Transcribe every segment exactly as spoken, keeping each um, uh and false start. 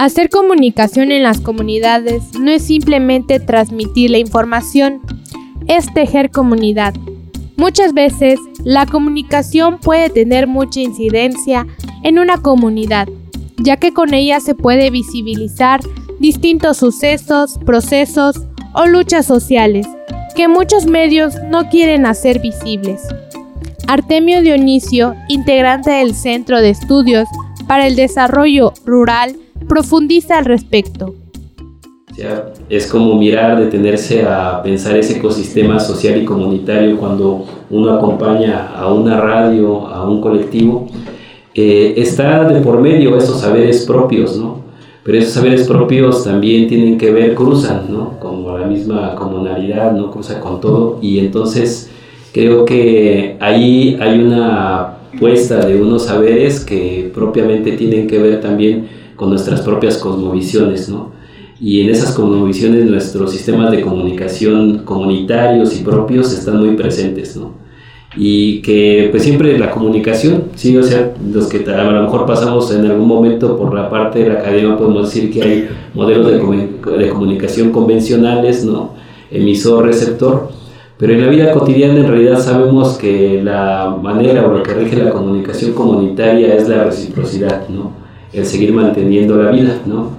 Hacer comunicación en las comunidades no es simplemente transmitir la información, es tejer comunidad. Muchas veces, la comunicación puede tener mucha incidencia en una comunidad, ya que con ella se puede visibilizar distintos sucesos, procesos o luchas sociales que muchos medios no quieren hacer visibles. Artemio Dionisio, integrante del Centro de Estudios para el Desarrollo Rural, profundiza al respecto. O sea, es como mirar, detenerse a pensar ese ecosistema social y comunitario cuando uno acompaña a una radio, a un colectivo. Eh, está de por medio esos saberes propios, ¿no? Pero esos saberes propios también tienen que ver, cruzan, ¿no? Como la misma comunalidad, ¿no? Cruza con todo, y entonces creo que ahí hay una puesta de unos saberes que propiamente tienen que ver también con nuestras propias cosmovisiones, ¿no? Y en esas cosmovisiones nuestros sistemas de comunicación comunitarios y propios están muy presentes, ¿no? Y que pues siempre la comunicación, sí, o sea, los que a lo mejor pasamos en algún momento por la parte de la academia podemos decir que hay modelos de, comun- de comunicación convencionales, ¿no? Emisor, receptor, pero en la vida cotidiana en realidad sabemos que la manera o lo que rige la comunicación comunitaria es la reciprocidad, ¿no? El seguir manteniendo la vida, ¿no?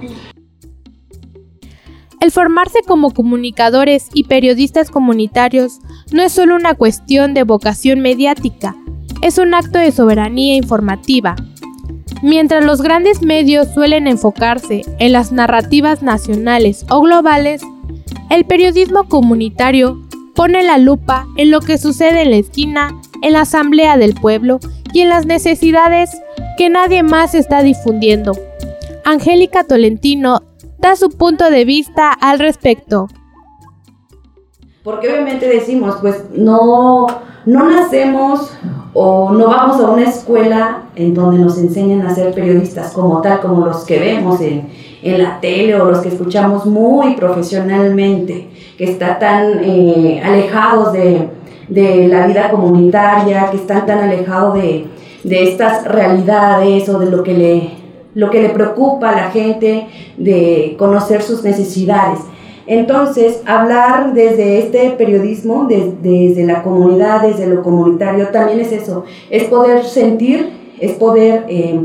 El formarse como comunicadores y periodistas comunitarios no es solo una cuestión de vocación mediática, es un acto de soberanía informativa. Mientras los grandes medios suelen enfocarse en las narrativas nacionales o globales, el periodismo comunitario pone la lupa en lo que sucede en la esquina, en la asamblea del pueblo y en las necesidades que nadie más está difundiendo. Angélica Tolentino da su punto de vista al respecto. Porque obviamente decimos, pues no, no nacemos o no vamos a una escuela en donde nos enseñan a ser periodistas como tal, como los que vemos en, en la tele o los que escuchamos muy profesionalmente, que están tan eh, alejados de, de la vida comunitaria, que están tan alejados de, de estas realidades o de lo que le... lo que le preocupa a la gente, de conocer sus necesidades. Entonces, hablar desde este periodismo, de, desde la comunidad, desde lo comunitario, también es eso, es poder sentir, es poder eh,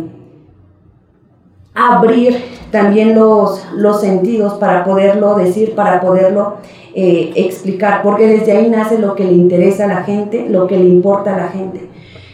abrir también los, los sentidos para poderlo decir, para poderlo eh, explicar, porque desde ahí nace lo que le interesa a la gente, lo que le importa a la gente.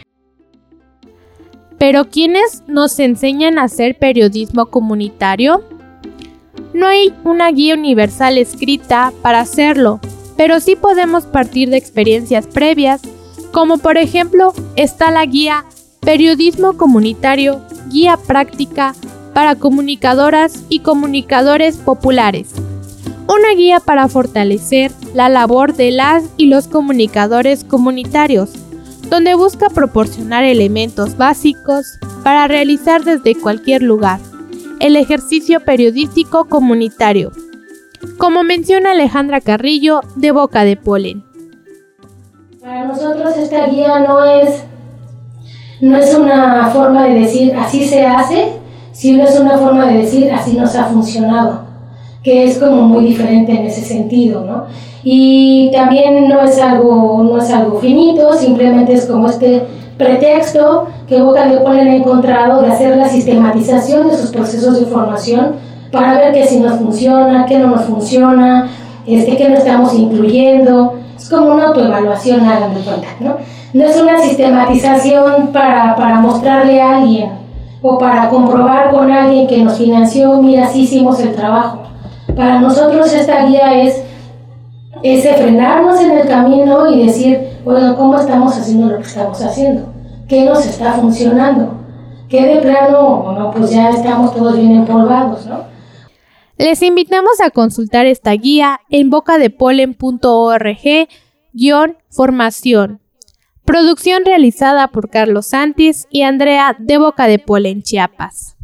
¿Pero quiénes nos enseñan a hacer periodismo comunitario? No hay una guía universal escrita para hacerlo, pero sí podemos partir de experiencias previas, como por ejemplo está la guía Periodismo Comunitario, Guía Práctica para Comunicadoras y Comunicadores Populares. Una guía para fortalecer la labor de las y los comunicadores comunitarios, donde busca proporcionar elementos básicos para realizar desde cualquier lugar el ejercicio periodístico comunitario, como menciona Alejandra Carrillo de Boca de Polen. Para nosotros esta guía no es, no es una forma de decir así se hace, sino es una forma de decir así nos ha funcionado, que es como muy diferente en ese sentido, ¿no? Y también no es algo, no es algo finito, simplemente es como este pretexto que Boca de Polen ha encontrado de hacer la sistematización de sus procesos de información para ver qué sí nos funciona, qué no nos funciona, este, qué no estamos incluyendo. Es como una autoevaluación, hagan de cuenta, ¿no? No es una sistematización para, para mostrarle a alguien o para comprobar con alguien que nos financió, mira, sí hicimos el trabajo. Para nosotros esta guía es es frenarnos en el camino y decir, bueno, ¿cómo estamos haciendo lo que estamos haciendo? ¿Qué nos está funcionando? ¿Qué de plano, bueno, pues ya estamos todos bien empolvados, ¿no? Les invitamos a consultar esta guía en bocadepolen punto org guión formación. Producción realizada por Carlos Santis y Andrea de Boca de Polen, Chiapas.